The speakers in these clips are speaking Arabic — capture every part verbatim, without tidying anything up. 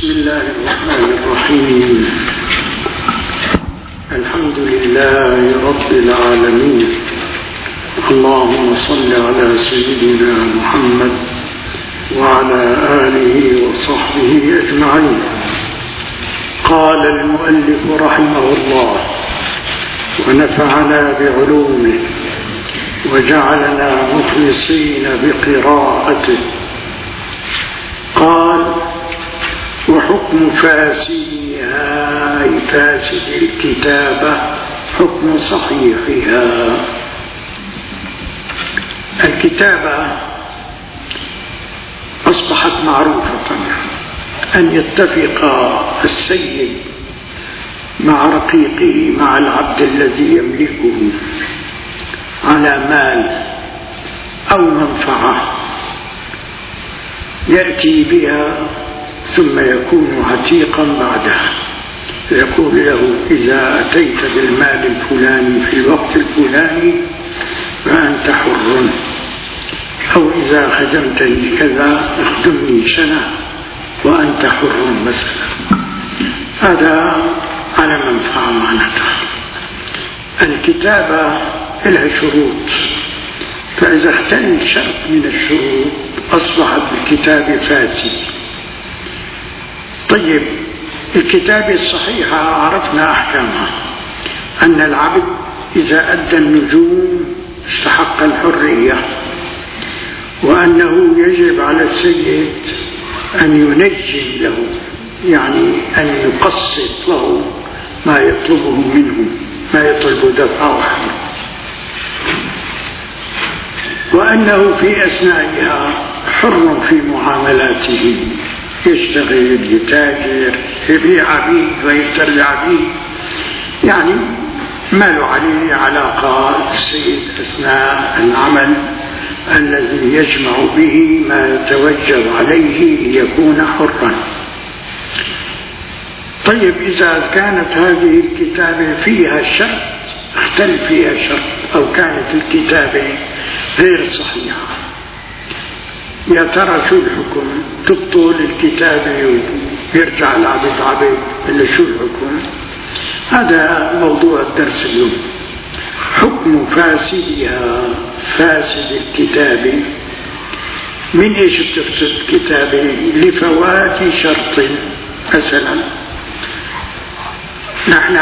بسم الله الرحمن الرحيم. الحمد لله رب العالمين. اللهم صل على سيدنا محمد وعلى آله وصحبه أجمعين. قال المؤلف رحمه الله ونفعنا بعلومه وجعلنا مخلصين بقراءته. قال وحكم فاسدها أي فاسد الكتابة حكم صحيحها. الكتابة أصبحت معروفة، أن يتفق السيد مع رقيقه مع العبد الذي يملكه على مال أو منفعة يأتي بها ثم يكون عتيقا بعدها، فيقول له إذا أتيت بالمال الفلاني في الوقت الفلاني فأنت حر، أو إذا خدمتني كذا اخدمني سنة وأنت حر مثلا. هذا على منفعة معناتها. الكتابة لها شروط، فإذا اختل شرط من الشروط أصبحت الكتابة فاسد. طيب الكتابة الصحيحة عرفنا أحكامها، أن العبد إذا أدى النجوم استحق الحرية، وأنه يجب على السيد أن ينجم له، يعني أن يقسط له ما يطلبه منه، ما يطلب دفعه، وأنه في أثنائها حر في معاملاته، يشتغل، يتاجر، يبيع عبيد ويشتري عبيد، يعني ما له عليه علاقة السيد أثناء العمل الذي يجمع به ما يتوجب عليه ليكون حرا. طيب إذا كانت هذه الكتابة فيها شرط، اختل فيها شرط، أو كانت الكتابة غير صحيحة، يا ترى شو الحكم؟ تبطل الكتابة ويرجع العبد عبد، إلا شو الحكم؟ هذا موضوع الدرس اليوم. حكم فاسدها، فاسد الكتابة. من ايش بتفسد الكتابة؟ لفوات شرط. مثلا نحن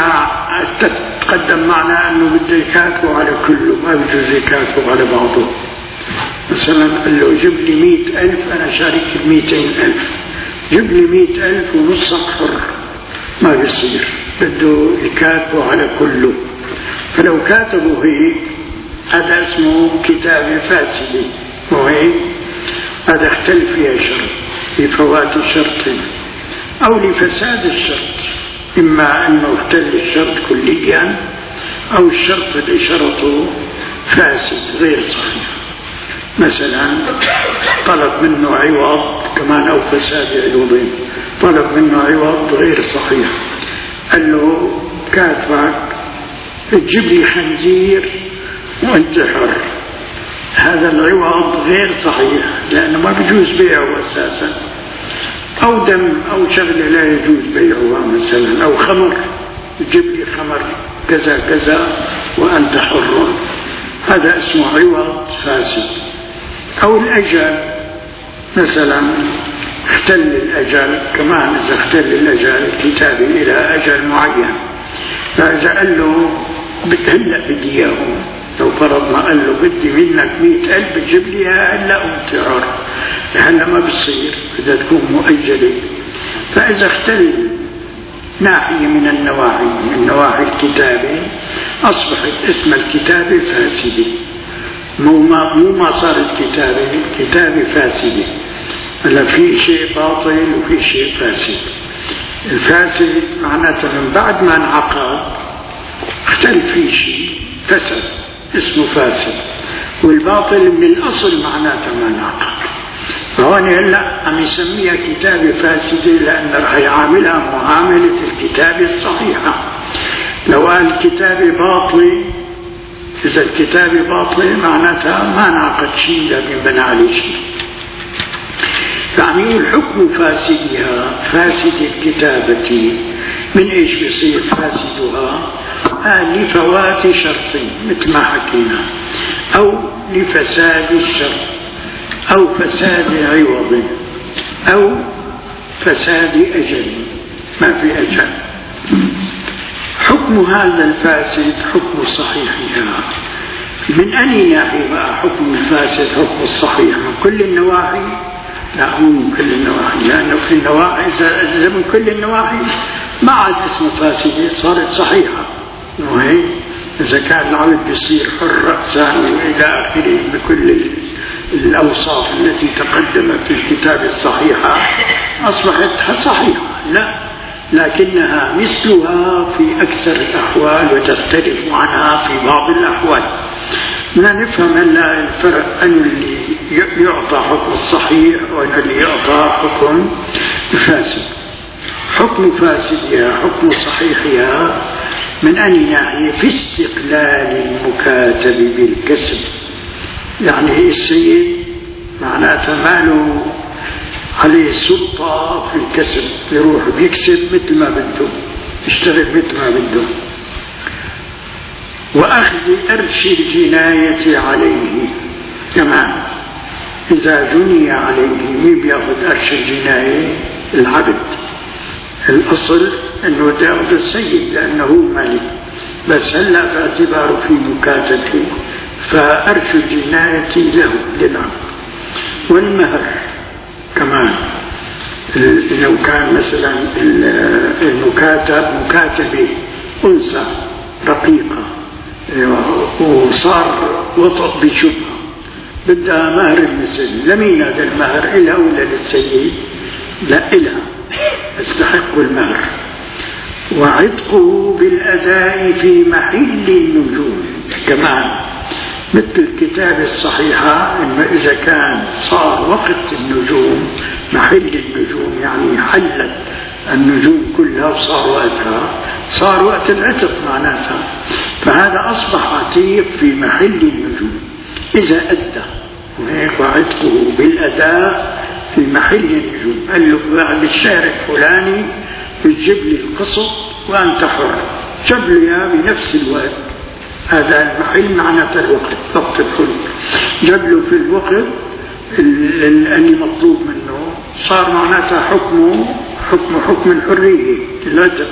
تقدم معنا انه بده يكاتبه على كله، ما بجوز يكاتبه على بعضه. مثلا قال له جيب لي مئة ألف، أنا شارك بمئتين ألف، جيب لي مئة ألف ونصك حر، ما بيصير، بده يكاتبه على كله. فلو كاتبوا هيك هذا اسمه كتابة فاسدة، وهيك هذا اختلف فيها شرط، لفوات شرط أو لفساد الشرط، إما أنه اختل الشرط كليا أو الشرط اللي شرطه فاسد غير صحيح. مثلا طلب منه عوض كمان أو فساد عوضين، طلب منه عوض غير صحيح، قال له كاتبك تجيب لي خنزير وانت حر، هذا العوض غير صحيح لأنه ما بيجوز بيعه أساسا. أو دم أو شغلة لا يجوز بيعها، مثلا أو خمر، تجيب لي خمر كذا كذا وأنت حر، هذا اسمه عوض فاسد. أو الأجل، مثلا اختل الأجل، كمان إذا اختل الأجل الكتابة إلى أجل معين، فإذا قال له هلأ بدي إياه، لو فرضنا قال له بدي منك مئة ألف بتجيب لي هلأ وانت حر، هلأ ما بصير، بدها تكون مؤجلة. فإذا اختل ناحية من النواحي من نواحي الكتابة أصبحت اسم الكتابة فاسدة. مو ما مو ما صارت كتابة، الكتابة فاسدة. هلا في شيء باطل وفي شيء فاسد. الفاسد معناته من بعد ما انعقد اختل فيه شيء فسد، اسمه فاسد. والباطل من الأصل معناته ما انعقد. فهون هلا عم يسميها كتابة فاسدة لأن رح يعاملها معاملة الكتابة الصحيحة. لو قال الكتابة باطلة، إذا الكتابة باطلة معناتها ما انعقد شيء لكن بنى عليه شيء. يعني الحكم فاسدها، فاسد الكتابة، من إيش بيصير فاسدها؟ آه لفوات شرط مثل ما حكينا، أو لفساد الشرط، أو فساد عوض، أو فساد أجل، ما في أجل. حكم هذا الفاسد حكم صحيحها. من أي ناحية بقى حكم الفاسد حكم الصحيح؟ من كل النواحي؟ لا، مو من كل النواحي، لأنه في النواحي إذا من كل النواحي ما عاد اسمه فاسدة، صارت صحيحة. وهي إذا كان العبد بيصير حر رأسا إلى آخره بكل الأوصاف التي تقدمت في الكتاب الصحيحة أصبحت صحيحة. لا، لكنها مثلها في أكثر الأحوال وتختلف عنها في بعض الأحوال. لا نفهم أن الفرق أن اللي يعطى حكم الصحيح وأن اللي يعطى حكم فاسد. حكم فاسدها حكم صحيحها من أي ناحية؟ في استقلال المكاتب بالكسب. يعني السيد معناته ماله عليه السلطة في الكسب، يروح بيكسب مثل ما بده، يشتغل مثل ما بده. وأخذ أرش الجناية عليه كمان، إذا جني عليه مين بيأخذ أرش الجناية؟ العبد. الأصل أنه يأخذ السيد لأنه مالك، بس هلا باعتباره في مكاتبه فأرش الجناية له للعبد. والمهر كمان، لو كان مثلا المكاتب مكاتبة أنثى رقيقة وصار وطأ بشبهة بدها مهر المثل، لمين هذا المهر؟ إلها ولا للسيد؟ لا، إلها، استحق المهر. وعتقه بالأداء في محل النجوم كمان، مثل الكتاب الصحيحة إنه إذا كان صار وقت النجوم، محل النجوم يعني حلت النجوم كلها وصار وقتها، صار وقت العتق معناتها، فهذا أصبح عتيق في محل النجوم إذا أدى. وهيك وعتقه بالأداء في محل النجوم. قال له بعد الشهر الفلاني بتجيب لي القسط وأنت حر، جاب لي بنفس الوقت. هذا المحل معناته الوقت، وقت الحلم، جاب له في الوقت اللي مطلوب منه، صار معناته حكمه حكم حكم الحرية العتق.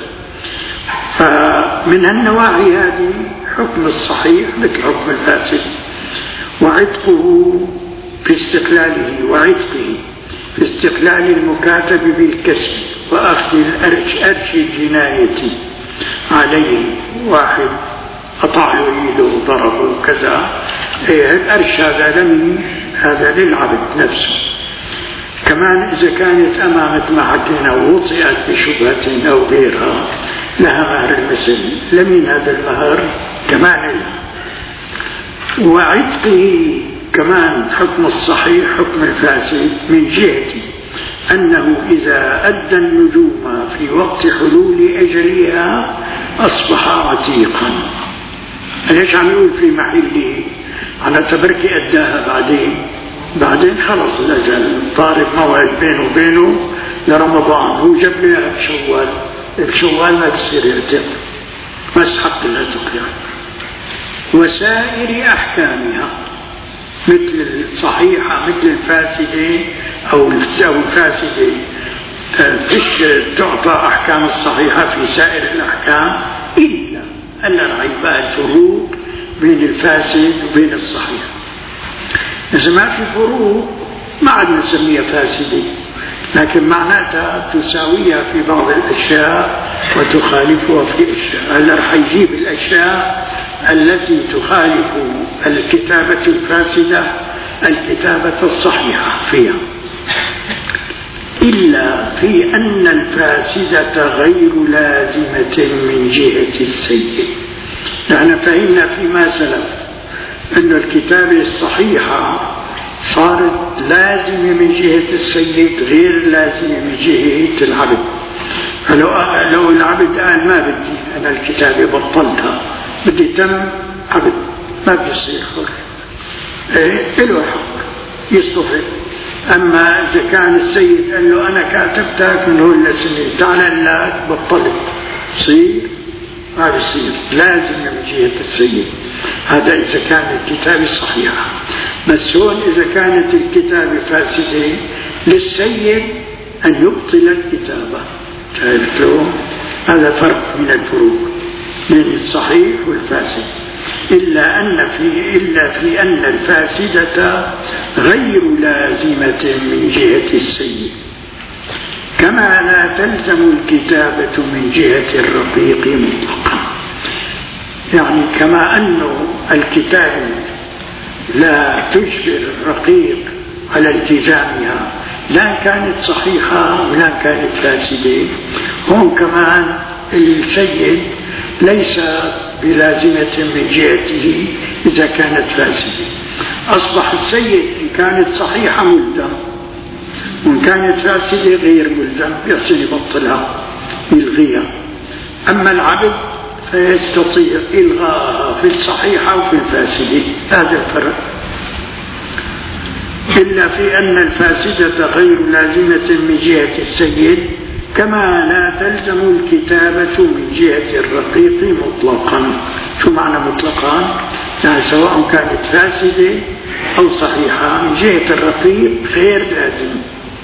فمن النواحي هذه حكم الصحيح مثل حكم الفاسد. وعتقه في استقلاله، وعتقه في استقلال المكاتب بالكسب وأخذ الأرش أرش الجناية عليه. واحد قطع له ايده وضربه كذا، الأرش هذا لمن؟ هذا للعبد نفسه. كمان إذا كانت أمامت ما حكينا ووطئت بشبهة أو غيرها لها مهر المثل، لمن هذا المهر؟ كمان لها. وعتقه كمان حكم الصحيح حكم الفاسد من جهة أنه إذا أدى النجوم في وقت حلول أجلها أصبح عتيقا. ليش عم يقول في محله؟ على تبرك أداها بعدين، بعدين خلص الأجل طارق موعد بينه وبينه لرمضان، هو جاب لي بشوال، بشوال ما بصير يعتق، ما يستحق العتق يعني. وسائر أحكامها مثل الصحيحة مثل الفاسدة أو الفاسدة تعطى أحكام الصحيحة في سائر الأحكام، إلا أن العيبات الفروق بين الفاسد وبين الصحيح. إذا ما في فروق ما عاد نسميها فاسدة، لكن معناتها تساويها في بعض الأشياء وتخالفها في أشياء. هلا رح يجيب الأشياء التي تخالف الكتابة الفاسدة الكتابة الصحيحة فيها، إلا في أن الفاسدة غير لازمة من جهة السيد. نحن فهمنا فيما سلف أن الكتابة الصحيحة صارت لازمة من جهة السيد غير لازمة من جهة العبد. فلو لو العبد قال ما بدي أنا الكتابة بطلتها بدي تم عبد، ما بيصير حر، إيه له حق يصطفي، أما إذا كان السيد قال له أنا كاتبتك من هون لسنة تعال لا بطلت تصير ما بيصير، لازم من جهة السيد. هذا إذا كان الكتابة صحيحة. بس هون إذا كانت الكتابة فاسدة للسيد أن يبطل الكتابة. شايف له؟ هذا فرق من الفروق بين الصحيح والفاسد، إلا أن في إلا في أن الفاسدة غير لازمة من جهة السيد، كما لا تلزم الكتابة من جهة الرقيق مطلقا. يعني كما أنه الكتابة لا تجبر الرقيق على التزامها لا كانت صحيحة ولا كانت فاسدة، هون كمان السيد ليس بلازمة من جهته إذا كانت فاسدة. أصبح السيد إن كانت صحيحة ملزم، وإن كانت فاسدة غير ملزم، يصل يبطلها يلغيها. أما العبد فيستطيع إلغاءها في الصحيحة وفي الفاسدة. هذا الفرق. إلا في أن الفاسدة غير لازمة من جهة السيد، كما لا تلزم الكتابة من جهة الرقيق مطلقا. شو معنى مطلقا؟ يعني سواء كانت فاسدة أو صحيحة من جهة الرقيق غير لازم،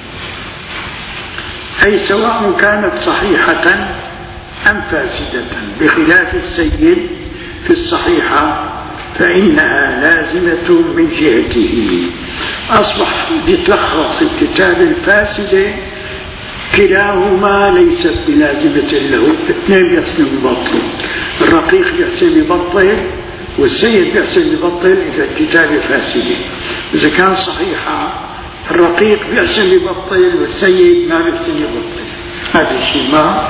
أي سواء كانت صحيحة أم فاسدة، بخلاف السيد في الصحيحة فإنها لازمة من جهته. أصبح يتلخص الكتاب الفاسدة كلاهما ليست بلازمة له، اثنين يحسن يبطل، الرقيق يحسن يبطل والسيد يحسن يبطل إذا الكتاب فاسدة. إذا كان صحيحة الرقيق يحسن يبطل والسيد ما يحسن يبطل. هذا الشيء ما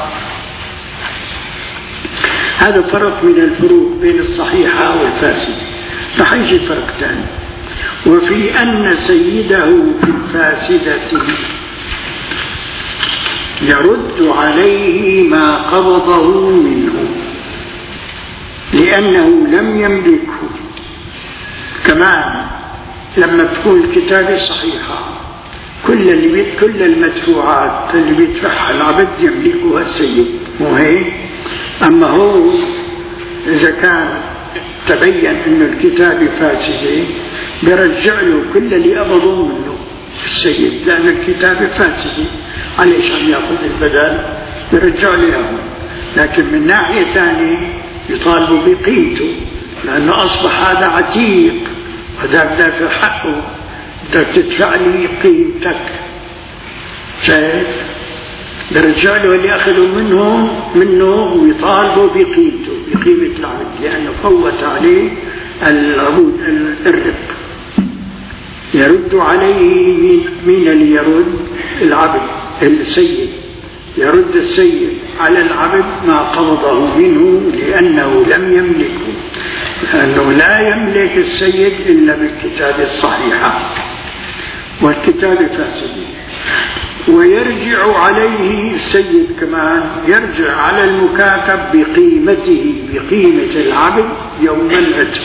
هذا فرق من الفروق بين الصحيحة والفاسدة. رح يجي فرق ثاني. وفي أن سيده في الفاسدة يرد عليه ما قبضه منه لأنه لم يملكه. كمان لما تكون الكتابة صحيحة كل اللي كل المدفوعات اللي بيدفعها العبد يملكها السيد، مو هيك؟ أما هو إذا كان تبين أن الكتابة فاسدة بيرجع له كل اللي قبضه منه السيد، لأن الكتابة فاسدة، عليش عم يأخذ البدل؟ يرجع له. لكن من ناحية ثانية يطالب بقيمته، لأنه أصبح هذا عتيق وهذا بدافع حقه، بدك تدفع لي قيمتك. شايف؟ برجع له اللي أخذوا منه منه ويطالبوا بقيمته، بقيمة العبد، لأنه فوت عليه العبود الرق. يرد عليه من اللي يرد العبد السيد، يرد السيد على العبد ما قبضه منه لأنه لم يملكه، لأنه لا يملك السيد إلا بالكتاب الصحيحة والكتاب فاسد. ويرجع عليه السيد كمان يرجع على المكاتب بقيمته، بقيمة العبد يوم العتق،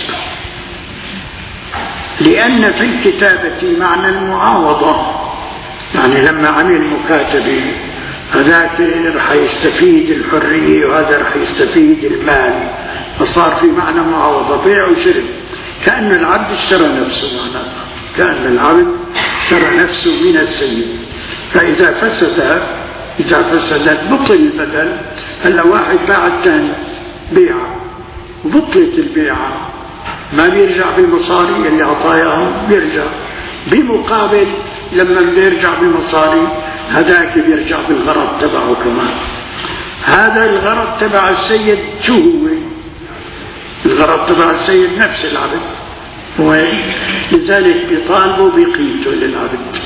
لأن في الكتابة معنى المعاوضة. يعني لما عمل مكاتبة هذاك رح يستفيد الحرية وهذا رح يستفيد المال، فصار في معنى معاوضة، بيع وشراء، كأن العبد اشترى نفسه، معناه كأن العبد اشترى نفسه من السيد. فإذا فسد إذا فسدت بطل البدل. هلا واحد باع الثاني بيعة وبطلت البيعة، ما بيرجع بالمصاري اللي عطاياهم، بيرجع بمقابل لما بيرجع بالمصاري هذاك بيرجع بالغرض تبعه كمان. هذا الغرض تبع السيد شو هو؟ الغرض تبع السيد نفس العبد، ولذلك بيطالبوا بقيمته للعبد.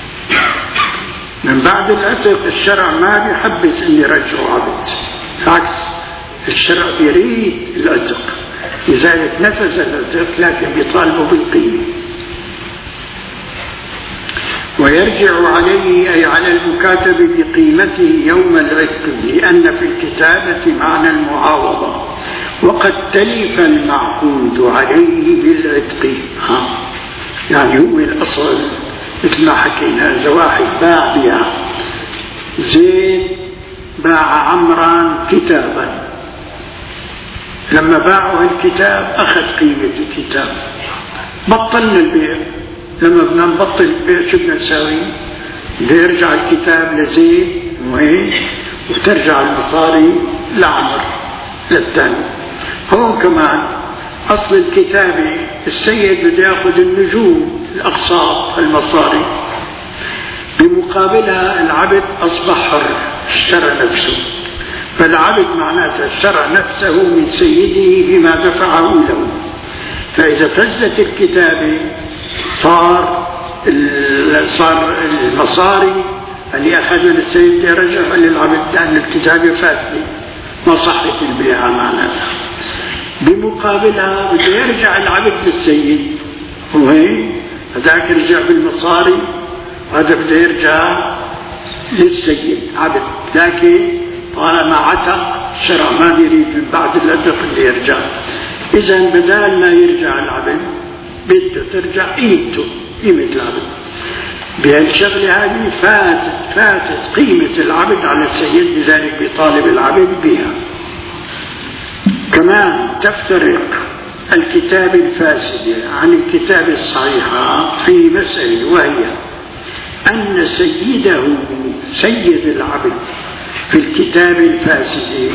من بعد العتق الشرع ما بيحبس ان يرجعوا عبد، عكس الشرع يريد العتق، لذلك نفذ العتق لكن بيطالبوا بالقيمة. ويرجع عليه أي على المكاتب بقيمته يوم العتق، لأن في الكتابة معنى المعاوضة، وقد تلف المعقود عليه بالعتق. ها يعني هو الأصل مثل ما حكينا. إذا واحد باع بيع، زيد باع عمران كتابا، لما باعوا الكتاب أخذ قيمة الكتاب، بطلنا البيع. لما بدنا نبطل البيع شو بدنا نسوي؟ بيرجع الكتاب لزيد وهيك، وترجع المصاري لعمر للثاني. هون كمان أصل الكتابة السيد بده يأخذ النجوم الأقساط المصاري، بمقابلها العبد أصبح حر، اشترى نفسه. فالعبد معناته اشترى نفسه من سيده بما دفعه له. فإذا فزت الكتابة صار صار المصاري اللي أخذها السيد يرجعها للعبد، لأن الكتابة فاسدة ما صحت البيعة معناتها. بمقابلها بده يرجع العبد للسيد، وهي هذاك رجع بالمصاري، هذا بده يرجع للسيد عبد، لكن طالما عتق شرع ما بيريد من بعد العتق اللي يرجع. إذا بدال ما يرجع العبد بده ترجع قيمته، قيمة العبد. بهالشغلة هذه فاتت فاتت قيمة العبد على السيد، لذلك بيطالب العبد بها. كمان تفترق الكتاب الفاسد عن الكتاب الصحيحة في مسألة، وهي أن سيده سيد العبد في الكتاب الفاسد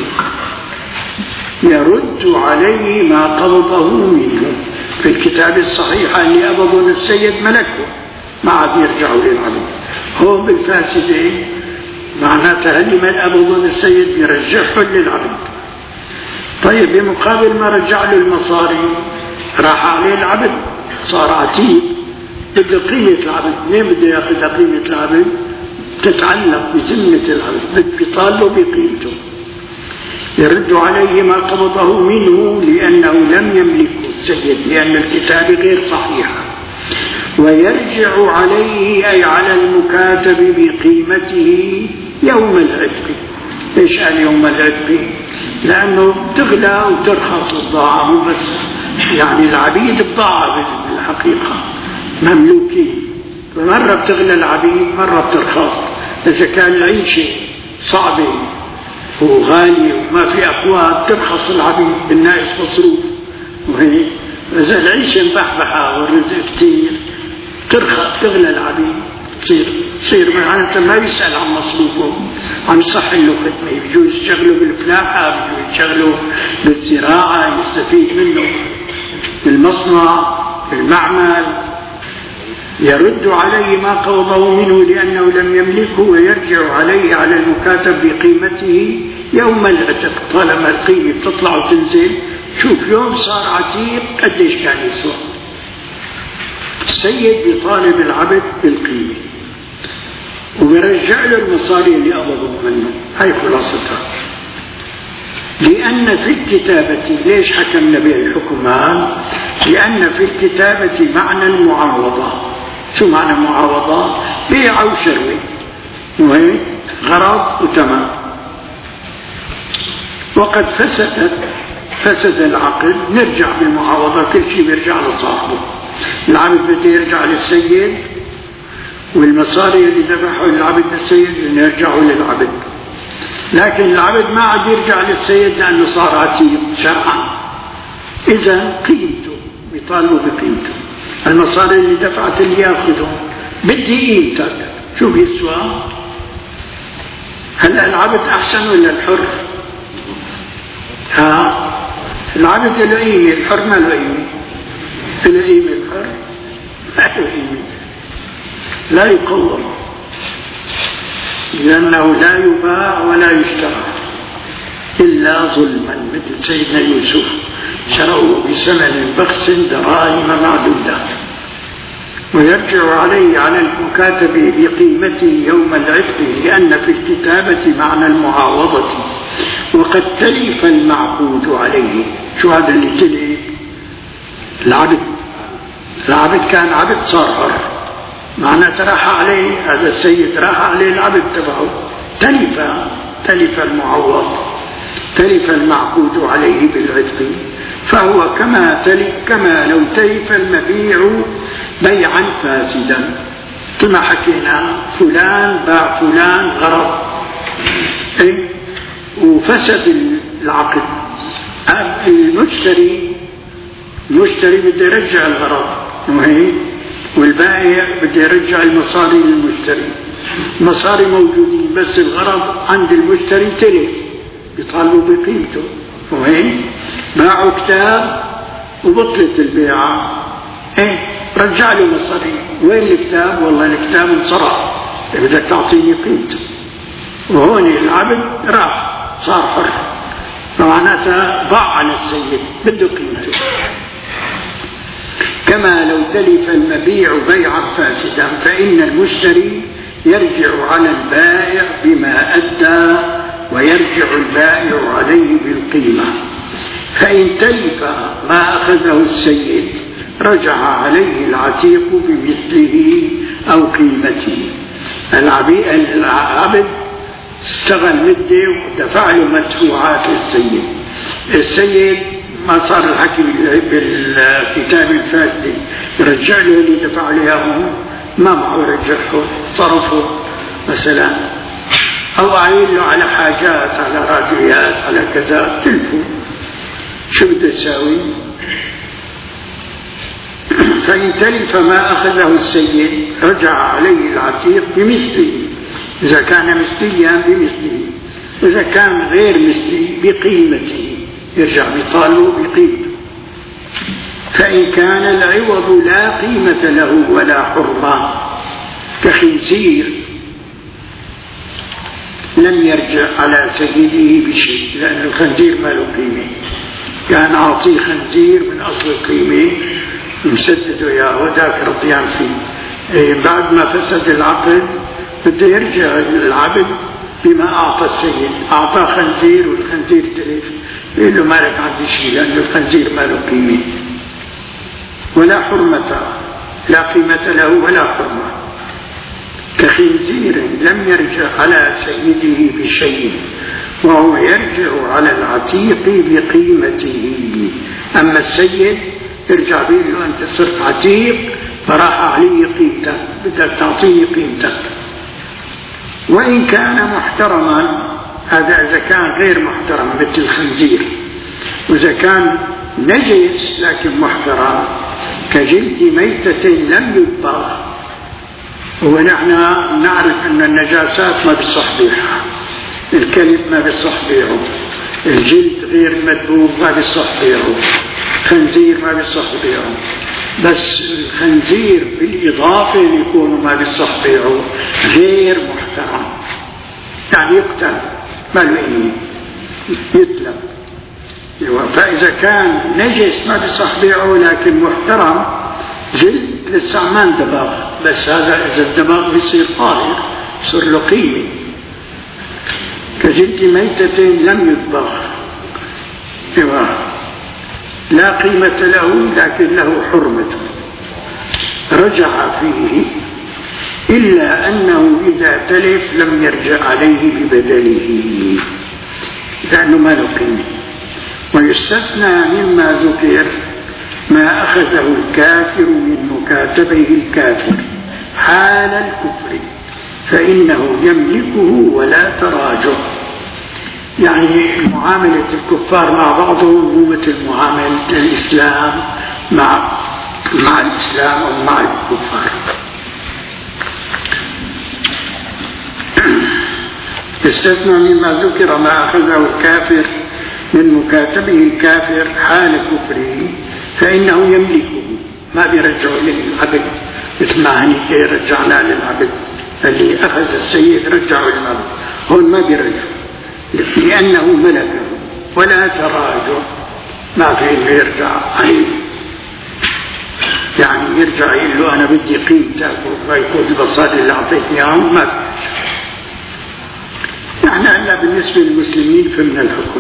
يرد عليه ما قبضه منه. في الكتاب الصحيح اللي قبضه السيد ملكه ما عاد يرجعوا للعبد. هو بالفاسد معناتها اللي ما قبضه السيد يرجعه للعبد. طيب بمقابل ما رجع له المصاري راح عليه العبد، صار عتيق، بده قيمة العبد. ليه بده ياخذ قيمة العبد؟ تتعلق بذمة العبد، بده يطالبه بقيمته. يرد عليه ما قبضه منه لأنه لم يملكه السيد، لأن الكتاب غير صحيحة. ويرجع عليه أي على المكاتب بقيمته يوم العتق. ليش قال يوم العتق؟ لأنه بتغلى وترخص البضاعة، مو بس يعني العبيد بضاعة بالحقيقة مملوكين، مرة بتغلى العبيد مرة بترخص. إذا كان العيشة صعبة وغالية وما في أقوات ترخص العبيد بالناس مصروف، وهي إذا العيشة مبحبحة والرزق كتير ترخص تغلى العبيد، تصير تصير معناتها ما يسأل عن مصروفه، عن صح له خدمة، بجوز يشتغلوا بالفلاحة، بجوز يشتغلوا بالزراعة يستفيد منه، بالمصنع بالمعمل. يرد عليه ما قبضه منه لأنه لم يملكه، ويرجع عليه على المكاتب بقيمته يوم العتق. طالما القيمة بتطلع وتنزل، شوف يوم صار عتيق قديش كان يسوى. السيد بيطالب العبد بالقيمة وبيرجع له المصاري اللي قبضوا منه. هاي خلاصتها. لأن في الكتابة، ليش حكمنا بالحكم هذا؟ لأن في الكتابة معنى المعاوضة. شو معنى المعاوضة؟ بيع وشروي، وهي غرض وتمام. وقد فسدت فسد العقد، نرجع بالمعاوضة، كل شيء بيرجع لصاحبه. العبد بده يرجع للسيد، والمصاري اللي دفعه العبد للسيد يرجعوا للعبد. لكن العبد ما عاد يرجع للسيد لأنه صار عتيق شرعا. إذا قيمته بيطالبوا بقيمته. المصاري اللي دفعت اللي ياخذهم بدي قيمتك، شو بيسوى؟ هلا العبد أحسن ولا الحر؟ ها العبد له قيمة، الحر ما له قيمة. له قيمة الحر؟ ما له قيمة، لا يقوم، لأنه لا يباع ولا يشترى إلا ظلما. مثل سيدنا يوسف شروه بثمن بخس دراهم معدودة. ويرجع عليه على المكاتب بقيمته يوم العتق، لأن في الكتابة معنى المعاوضة، وقد تلف المعقود عليه. شو هذا اللي تلف؟ العبد. العبد كان عبد صار حر، معناته راح عليه هذا السيد، راح عليه العبد تبعه، تلف تلف المعوض، تلف المعقود عليه بالعتق. فهو كما تلف، كما لو تلف المبيع بيعا فاسدا. كما حكينا فلان باع فلان غرض ايه وفسد العقد، المشتري المشتري بده يرجع الغرض وهي والبائع بده يرجع المصاري للمشتري. المصاري موجودين بس الغرض عند المشتري تلف، يطالبوا بقيمته وهي باعوا كتاب وبطلت البيعة ايه رجع له مصاري. وين الكتاب؟ والله الكتاب انصرف، بدك تعطيني قيمته. وهون العبد راح صار حر، معناتها ضاع على السيد بده قيمته. كما لو تلف المبيع بيعا فاسدا فإن المشتري يرجع على البائع بما أدى ويرجع البائع عليه بالقيمة. فإن تلف ما أخذه السيد رجع عليه العتيق بمثله أو قيمته. العبد اشتغل مدة ودفع له مدفوعات للسيد، السيد ما صار الحكي بالكتاب الفاسد يرجع له اللي دفع له اياه، ما معه يرجعه صرفه مثلا، او عين له على حاجات على راديوات على كذا تلفوا، شو بده يساوي؟ فإن تلف ما أخذه السيد رجع عليه العتيق بمثله، إذا كان مثليا بمثله، إذا كان غير مثلي بقيمته يرجع بطاله بقيمته. فإن كان العوض لا قيمة له ولا حرمة كخنزير لم يرجع على سيده بشيء، لأن الخنزير ما له قيمة، كان أعطيه خنزير من أصل القيمة مسدده يا وذاك رضيان فيه. بعد ما فسد العقد بده يرجع العبد بما أعطى السيد، أعطاه خنزير والخنزير تلف، يقول له مالك عندي شيء لأن الخنزير ما له قيمة ولا حرمة، لا قيمة له ولا حرمة كخنزير لم يرجع على سيده بشيء وهو يرجع على العتيق بقيمته. أما السيد يرجع بيه له أنت صرت عتيق فراح علي قيمتك، بدك تعطيني قيمتك. وإن كان محترما، هذا إذا كان غير محترم مثل الخنزير، وإذا كان نجس لكن محترم كجلد ميتة لم يطبخ، ونحن نعرف أن النجاسات ما بيصح بيعها، الكلب ما بيصح بيعه، الجلد غير مدبوغ ما بيصح بيعه، خنزير ما بيصح بيعه، بس الخنزير بالإضافة يكون ما بيصح بيعه غير محترم، يعني يقتل ما له يتلف. فإذا كان نجس ما بيصح بيعه لكن محترم جلد لسه ما اندبغ، بس هذا إذا الدبغ بيصير طاهر يصير له قيمة كجلد ميتة لم يطبخ، لا قيمة له لكن له حرمة رجع فيه، إلا أنه إذا تلف لم يرجع عليه ببدله لأنه ما له قيمة. ويستثنى مما ذكر ما أخذه الكافر من مكاتبه الكافر حال الكفر فإنه يملكه ولا تراجع. يعني معاملة الكفار مع بعضهم هو مثل معاملة الإسلام مع مع الإسلام أو مع الكفار. استثنى مما ذكر ما أخذه الكافر من مكاتبه الكافر حال كفره فإنه يملكه، ما بيرجعه للعبد مثل ما هنيك رجعنا للعبد اللي أخذ السيد رجعه للعبد، هون ما بيرجعه لأنه ملكه ولا تراجع، ما في إنه يرجع عليه، يعني يرجع يقول له أنا بدي قيمتك ويكون البصاري اللي أعطيتني إياهم، ما في. يعني هلا بالنسبة للمسلمين فمن الحكم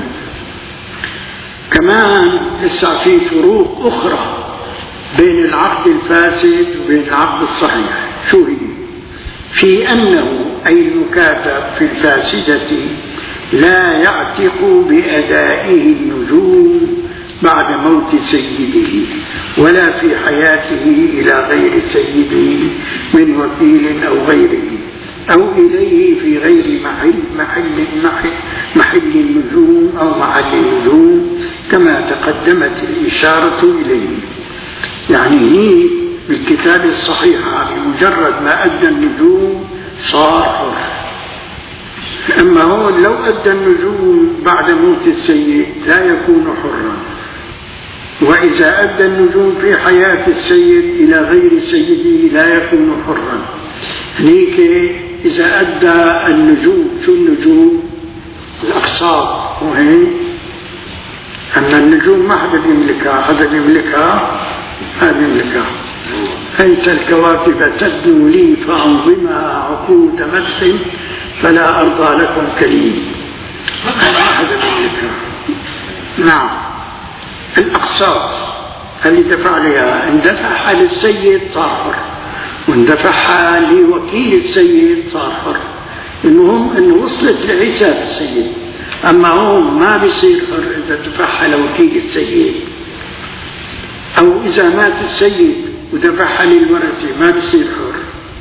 كمان لسه في فروق أخرى بين العقد الفاسد وبين العقد الصحيح. شو هي؟ في أنه أي المكاتب في الفاسدة لا يعتق بأدائه النجوم بعد موت سيده، ولا في حياته إلى غير سيده من وكيل أو غيره، أو إليه في غير محل محل محل, محل النجوم أو محل النجوم كما تقدمت الإشارة إليه. يعني هي بالكتاب الصحيحة بمجرد ما أدى النجوم صار حر. أما هو لو أدى النجوم بعد موت السيد لا يكون حرا، وإذا أدى النجوم في حياة السيد إلى غير سيده لا يكون حرا. هنيك إذا أدى النجوم، شو النجوم؟ الأقساط، وهي أما النجوم ما حدا بيملكها، حدا بيملكها هذا يملكها. أنت الكواكب تبدو لي فأنظمها عقود مسح فلا أرضى لكم كريم، ما حدا بيملكها. نعم، الأقساط اللي دفع لها اندفعها للسيد صار حر، واندفعها لوكيل السيد صار حر. المهم انه وصلت لحساب السيد. اما هو ما بيصير حر اذا دفعها لوكيل السيد، او اذا مات السيد ودفعها للورثة ما بيصير حر،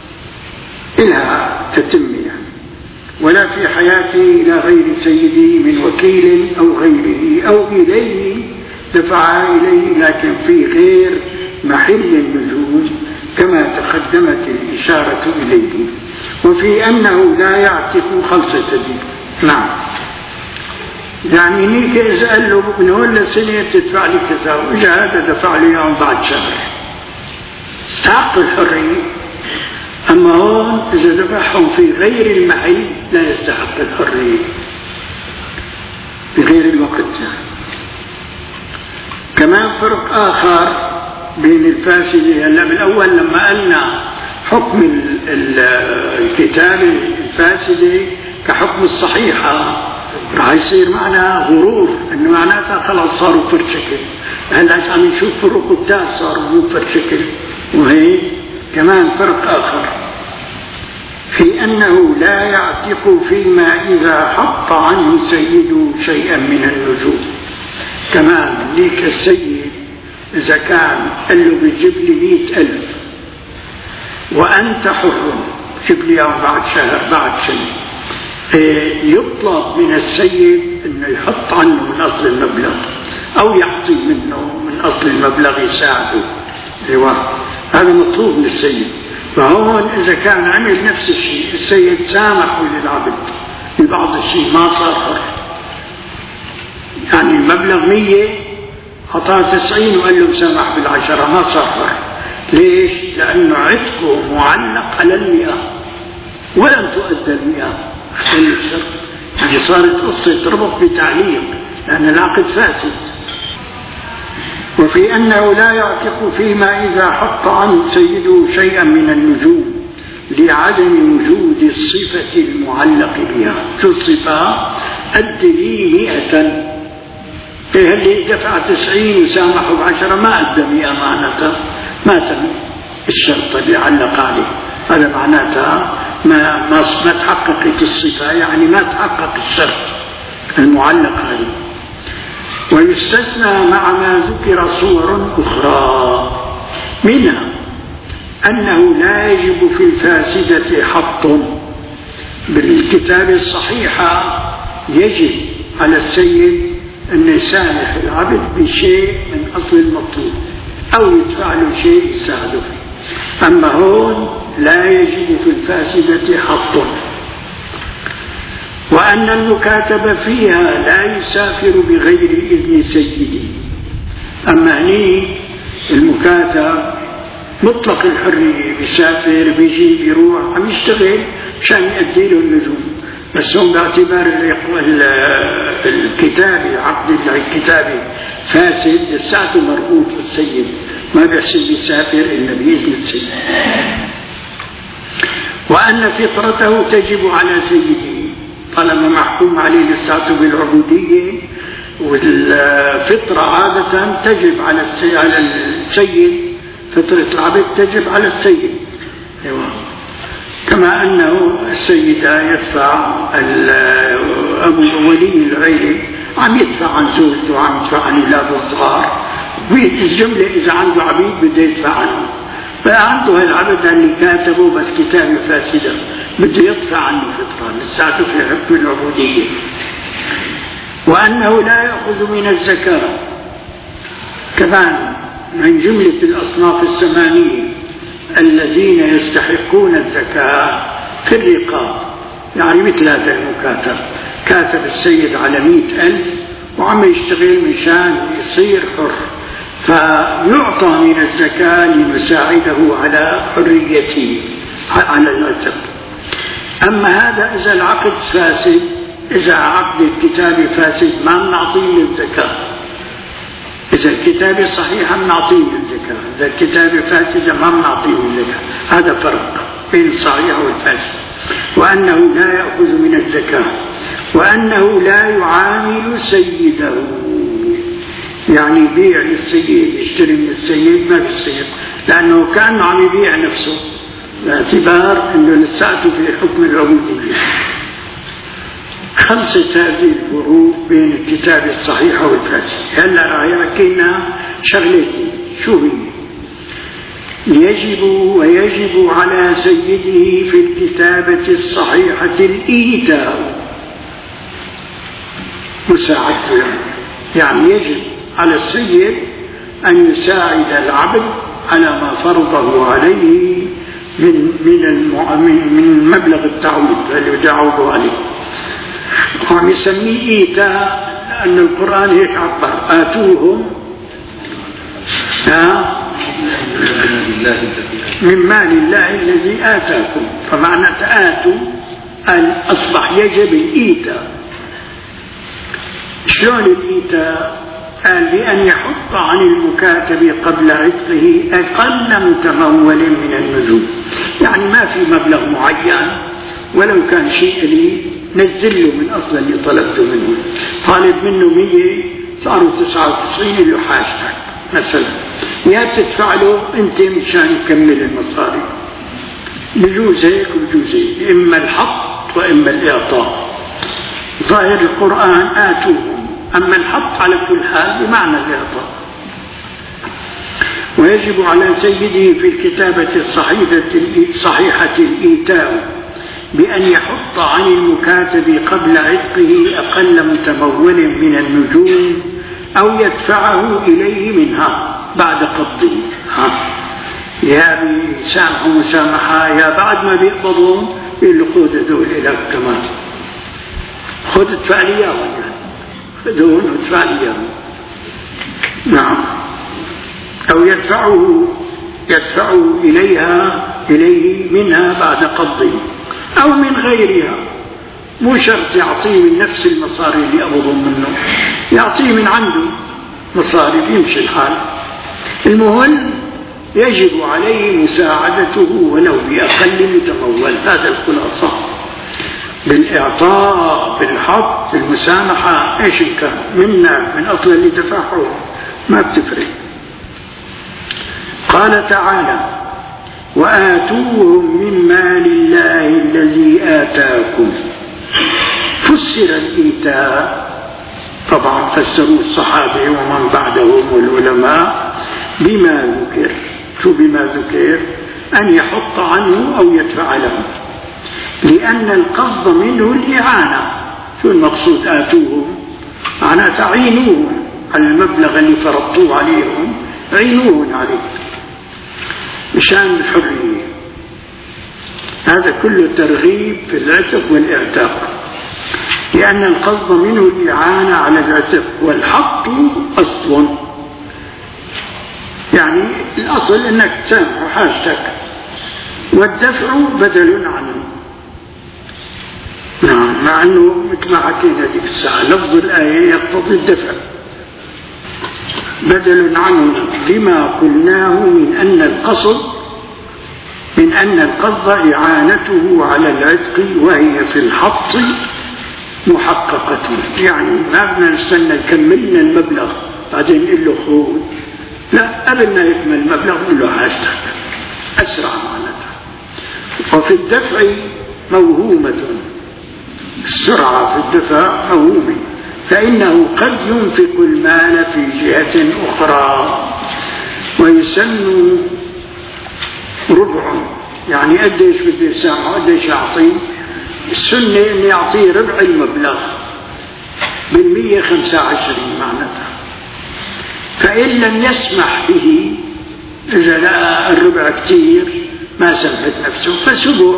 إلها تتم يعني. ولا في حياته إلى غير سيده من وكيل أو غيره، أو إليه دفعها إليه لكن في غير محل النجوم كما تقدمت الإشارة إليه. وفي أنه لا يعتق خلصة دي. نعم، يعني نيك إذا قال له من ولا سنة تدفع لي كذا، وإذا هذا دفع لي يوم بعد شهر استحق الحرية. أما هون إذا دفعهم في غير المحل لا يستحق الحرية في غير الوقت يعني. كمان فرق آخر بين الفاسدة. هلا بالأول لما قلنا حكم الكتاب الفاسدة كحكم الصحيحة راح يصير معنا غرور إنه معناتها خلاص صاروا فرد شكل. هلا عم نشوف فرق التاس صاروا مو فرد شكل. وهي كمان فرق آخر في أنه لا يعتق فيما إذا حط عنه سيده شيئا من النجوم. كمان ليك السيد إذا كان قال له بيجيب لي مئة ألف وأنت حر، جيب لي بعد شهر بعد سنة، يطلب من السيد أنه يحط عنه من أصل المبلغ أو يعطي منه من أصل المبلغ يساعده. أيوة، هذا مطلوب من السيد. فهون إذا كان عمل نفس الشيء السيد سامحه للعبد ببعض الشيء ما صار حر. يعني المبلغ مية أعطاه تسعين وقال له مسامح بالعشرة ما صار حر. ليش؟ لأنه عتقه معلق على المئة ولم تؤدى المئة. اختل الشرط. يعني صارت قصة تربط بتعليق لأن العقد فاسد. وفي أنه لا يعتق فيما إذا حط عنه سيده شيئا من النجوم لعدم وجود الصفة المعلق بها. شو الصفة؟ أد لي مئة، إيه اللي دفع تسعين وسامحه بعشرة ما أدى مئة، معناتها ما تم الشرط اللي علق عليه. هذا معناتها ما, ما, ما تحققت الصفة، يعني ما تحقق الشرط المعلق عليه. ويستثنى مع ما ذكر صور أخرى، منها أنه لا يجب في الفاسدة حط. بالكتاب الصحيحة يجب على السيد أن يسامح العبد بشيء من أصل المطلوب أو يدفع له شيء يساعده. أما هون لا يجب في الفاسدة حط. وأن المكاتب فيها لا يسافر بغير إذن سيده. أما هني المكاتب مطلق الحرية، بيسافر بيجي بيروح عم يشتغل عشان يؤدي له النجوم. بس هم باعتبار الكتابي عقد الكتابي فاسد الساعة مربوط بالسيد، ما بيحسب يسافر إلا بإذن السيد. وأن فطرته تجب على سيده طالما محكوم عليه للساعة بالعبودية، والفطرة عادة تجب على السيد، فطرة العبد تجب على السيد. أيوة. كما أنه السيدة يدفع أبو ولي العيلة عم يدفع عن زوجته وعم يدفع عن أولاده الصغار، بالجملة إذا عنده عبيد بده يدفع عنه، فعنده هالعبد اللي كاتبه بس كتابه فاسدة بده يدفع عنه فطرة لساته في حكم العبودية. وأنه لا يأخذ من الزكاة كمان من جملة الأصناف الثمانية الذين يستحقون الزكاة في الرقاب، يعني مثل هذا المكاتب، كاتب السيد على مئة ألف وعم يشتغل مشان يصير حر، فيعطى من الزكاة لنساعده على حريته على العتق. أما هذا إذا العقد فاسد، إذا عقد الكتاب فاسد ما نعطيه الزكاة، إذا الكتاب صحيح بنعطيه الزكاة، إذا الكتاب فاسد ما بنعطيه الزكاة. هذا فرق بين الصحيح والفاسد. وأنه لا يأخذ من الزكاة، وأنه لا يعامل سيده، يعني يبيع للسيد، يشتري من السيد ما في السيد، لأنه كان عم يبيع نفسه باعتبار أنه لساته في حكم العبودية. خمسة هذه الفروق بين الكتاب الصحيح والفاسد. هلا راح يحكينا شغلتين، شو هي؟ يجب ويجب على سيده في الكتابة الصحيحة الإيتاء، مساعدته، يعني يجب على السيد أن يساعد العبد على ما فرضه عليه من من من مبلغ التعويض الذي يعوض عليه. وعم يسميه إيتاء لأن القرآن هيك عبر: آتوهم من مال الله الذي آتاكم. فمعنى آتوا أن أصبح يجب الإيتاء. شلون الإيتاء؟ قال بأن يحط عن المكاتب قبل عتقه أقل متمول من النجوم، يعني ما في مبلغ معين، ولو كان شيء لي نزل له من أصل اللي طلبته منه. طالب منه مية صاروا تسعة وتسعين اللي حاجتك مثلا، يا تدفع له أنت مشان يكمل المصاري. بجوز هيك وبجوز هيك، إما الحط وإما الإعطاء. ظاهر القرآن آتوهم، أما الحط على كل حال بمعنى الإعطاء. ويجب على سيده في الكتابة الصحيحة الإيتاء بأن يحط عن المكاتب قبل عتقه أقل متمول من النجوم أو يدفعه إليه منها بعد قبضه. يا بيسامحوا مسامحة، يا بعد ما بيقبضون يقول له خذ هدول لك كمان، خذ ادفع لي اياهم، خذون وادفع لي اياهم. نعم. أو يدفعه يدفعه إليها إليه منها بعد قبضه أو من غيرها. مو شرط يعطيه من نفس المصاري اللي أبضهم منه، يعطيه من عنده مصاري يمشي الحال. المهم يجب عليه مساعدته ولو بأقل متمول. هذا الخلاصة بالإعطاء، بالحط، بالمسامحة، إيش كان منا من أصل اللي دفعه ما بتفرق. قال تعالى: وآتوهم من مال الله الذي آتاكم. فسر الإيتاء، طبعا فسروا الصحابة ومن بعدهم والعلماء بما ذكر. شو بما ذكر؟ أن يحط عنه أو يدفع له، لأن القصد منه الإعانة. شو المقصود آتوهم؟ معنى تعينوهم على المبلغ اللي فرضتوه عليهم، عينوهم عليه مشان الحرية. هذا كله ترغيب في العتق والإعتاق، لأن القصد منه الإعانة على العتق، والحق أصل، يعني الأصل أنك تسامح حاجتك، والدفع بدل عنه. نعم، مع أنه مثل ما حكينا ديك الساعة لفظ الآية يقتضي الدفع، بدل عنه لما قلناه من أن القصد من أن القصد إعانته على العتق، وهي في الحط محققة. يعني ما بدنا نستنى يكملنا المبلغ بعدين نقول له خذ، لا، قبل ما يكمل المبلغ نقول له حاجتك، أسرع معناتها. وفي الدفع موهومة، السرعة في الدفع موهومة، فإنه قد ينفق المال في جهة أخرى ويسن ربع، يعني قديش بده يسامحه قديش يعطيه. السنة أن يعطيه ربع المبلغ بالمية خمسة وعشرين معناتها. فإن لم يسمح به إذا لقى الربع كتير ما سمحت نفسه فسبع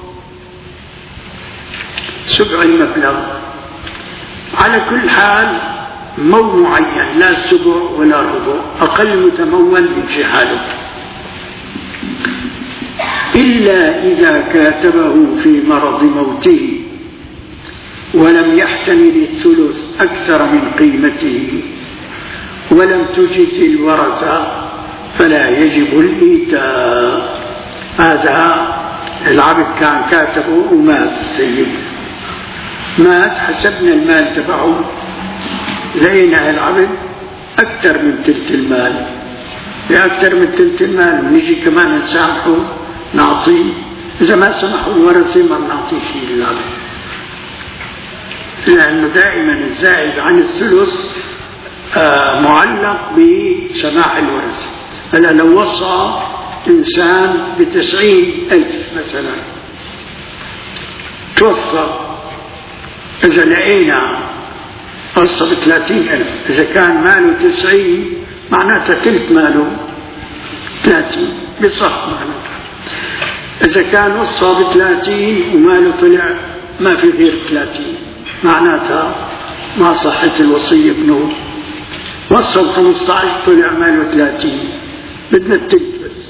سبع المبلغ. على كل حال مو معين، لا سبع ولا ربع، أقل متمول يمشي حاله. إلا إذا كاتبه في مرض موته ولم يحتمل الثلث أكثر من قيمته ولم تجز الورثة فلا يجب الإيتاء. هذا العبد كان كاتبه ومات السيد، مات، حسبنا المال تبعه لقينا العبد أكثر من تلت المال، بأكثر من تلت المال نيجي كمان نسامحه نعطيه. إذا ما سمحوا الورثة ما بنعطيه شيء للعبد، لأنه دائما الزائد عن الثلث آه معلق بسماح الورثة. هلا لو وصى إنسان بتسعين ألف مثلا توفى، إذا لقينا وصى بثلاثين ألف، إذا كان ماله تسعين معناتها تلت ماله ثلاثين بصح معناتها. إذا كان وصى بثلاثين وماله طلع ما في غير ثلاثين معناتها ما صحت الوصية بنور. وصى بخمسة عشر طلع ماله ثلاثين، بدنا التلت بس.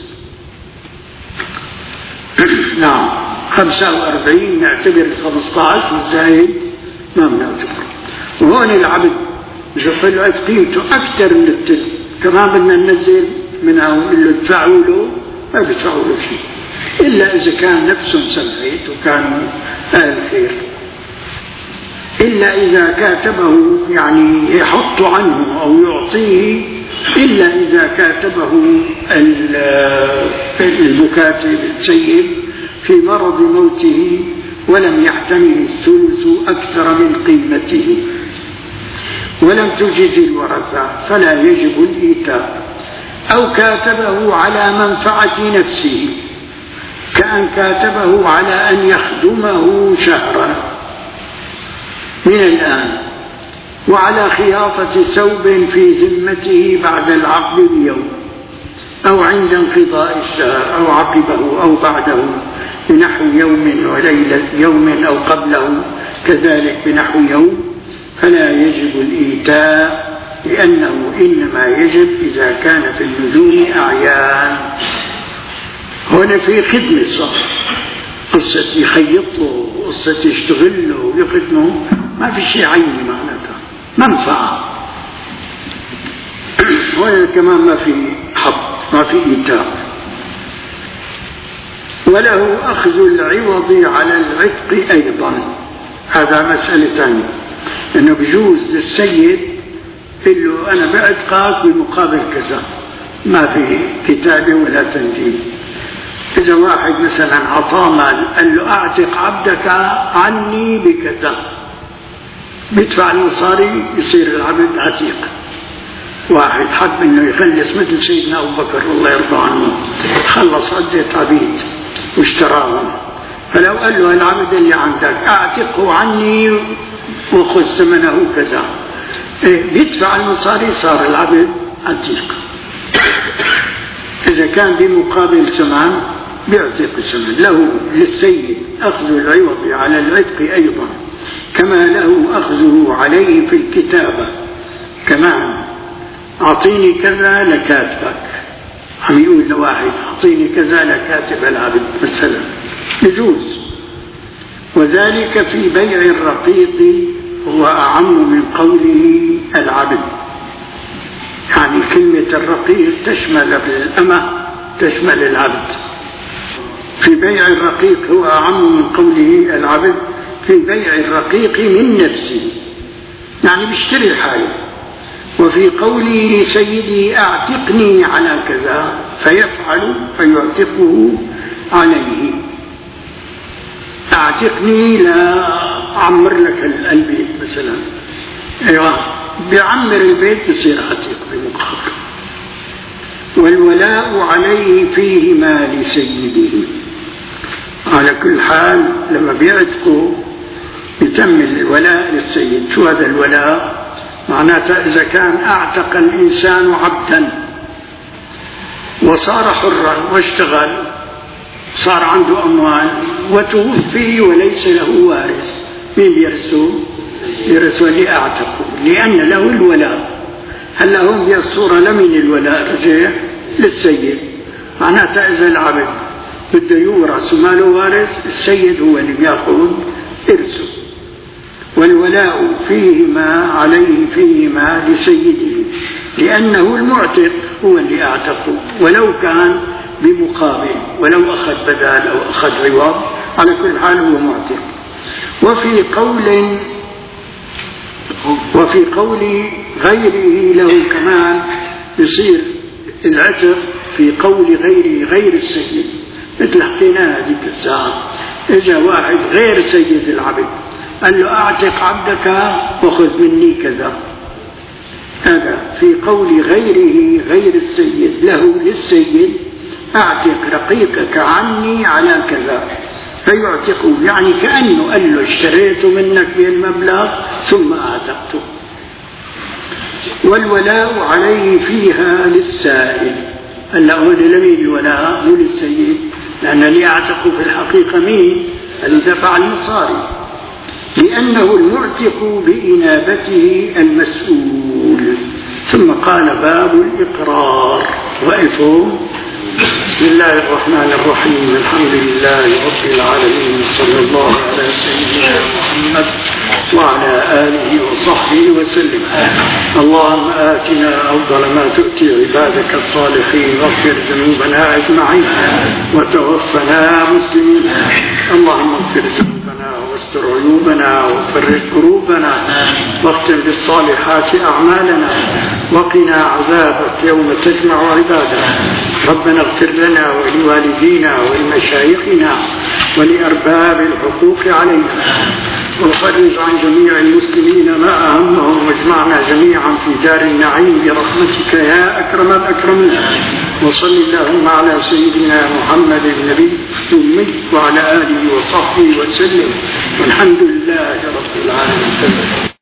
نعم خمسة وأربعين نعتبر خمسة عشر والزايد ما بنعتبره. وهون العبد شوف له قيمته أكثر من التلت، كمان بدنا ننزل منها ونقول له ادفعوا له، ما بيدفعوا له شيء إلا إذا كان نفسهم سمحت وكانوا أهل خير. إلا إذا كاتبه يعني يحط عنه أو يعطيه، إلا إذا كاتبه المكاتب السيد في مرض موته ولم يحتمل الثلث أكثر من قيمته ولم تجز الورثة فلا يجب الإيتاء. أو كاتبه على منفعة نفسه، كأن كاتبه على أن يخدمه شهرا من الآن وعلى خياطة ثوب في ذمته بعد العقد بيوم أو عند انقضاء الشهر أو عقبه أو بعده بنحو يوم وليلة يوم أو قبله كذلك بنحو يوم، فلا يجب الإيتاء لأنه إنما يجب إذا كان في اللزوم أعيان. هنا في خدمة صح، قصة يخيطه وقصة يشتغل له ويخدمه، ما في شيء عيني معناتها منفعة. وهنا كمان ما في حق، ما في إيتاء. وله أخذ العوض على العتق أيضا، هذا مسألة ثانية، أنه بجوز للسيد يقول له أنا بعتقك بالمقابل كذا، ما في كتابة ولا تنجيل. إذا واحد مثلا عطاه مال قال له أعتق عبدك عني بكذا، بيدفع المصاري يصير العبد عتيق. واحد حب انه يخلص مثل سيدنا ابو بكر الله يرضى عنه، خلص عدة عبيد واشتراهم، فلو قال له العبد اللي عندك اعتقه عني وخذ ثمنه كذا، بيدفع المصاري صار العبد عتيق. اذا كان بمقابل ثمن بيعتق الثمن. له للسيد اخذ العوض على العتق ايضا كما له اخذه عليه في الكتابة. كمان أعطيني كذا لكاتبك، عم يقول لواحد أعطيني كذا لكاتب العبد مثلا، يجوز. وذلك في بيع الرقيق هو أعم من قوله العبد، يعني كلمة الرقيق تشمل الأمة تشمل العبد. في بيع الرقيق هو أعم من قوله العبد في بيع الرقيق من نفسه، يعني بيشتري حاله. وفي قوله لسيدي أعتقني على كذا فيفعل فيعتقه عليه. أعتقني لا أعمر لك البيت مثلا، أيوة بيعمر البيت يصير عتيق بمقابل. والولاء عليه فيهما لسيده. على كل حال لما بيعتقوا يتم الولاء للسيد. شو هذا الولاء؟ معناته إذا كان أعتق الإنسان عبدا وصار حرا واشتغل صار عنده أموال وتوفي وليس له وارث، مين بيرثه؟ يرثه اللي أعتقه لأن له الولاء. هلا هم بالصورة لمن الولاء رجع للسيد. معناته إذا العبد بده يورث وما له وارث السيد هو اللي بياخذ إرثه. والولاء فيهما عليه فيهما لسيده لأنه المعتق هو اللي أعتقه ولو كان بمقابل، ولو أخذ بدل أو أخذ عوض، على كل حال هو معتق. وفي قول وفي قول غيره له كمان يصير العتق في قول غيره غير السيد، مثل حكينا هذيك الساعة إجا واحد غير سيد العبد قال له أعتق عبدك وخذ مني كذا. هذا في قول غيره غير السيد له للسيد أعتق رقيقك عني على كذا فيعتقه، يعني كأنه قال له اشتريت منك بالمبلغ ثم أعتقته. والولاء عليه فيها للسائل. هلا هو لمين الولاء؟ مو للسيد، لأن اللي أعتقه في الحقيقة مين؟ اللي دفع المصاري، لأنه المعتق بإنابته المسؤول. ثم قال باب الإقرار. وقفوا. بسم الله الرحمن الرحيم. الحمد لله رب العالمين، صلى الله على سيدنا محمد وعلى آله وصحبه وسلم. اللهم آتنا أفضل ما تؤتي عبادك الصالحين، واغفر ذنوبنا أجمعين وتوفنا مسلمين. اللهم اغفر ذنوبنا واستر عيوبنا وفرج كروبنا واختم بالصالحات أعمالنا وقنا عذابك يوم تجمع عبادك. ربنا اغفر لنا ولوالدينا ولمشايخنا ولأرباب الحقوق علينا، وفرج عن جميع المسلمين ما أهمهم، واجمعنا جميعا في دار النعيم برحمتك يا أكرم الأكرمين. وصل اللهم على سيدنا محمد النبي الأمي وعلى آله وصحبه وسلم، والحمد لله رب العالمين.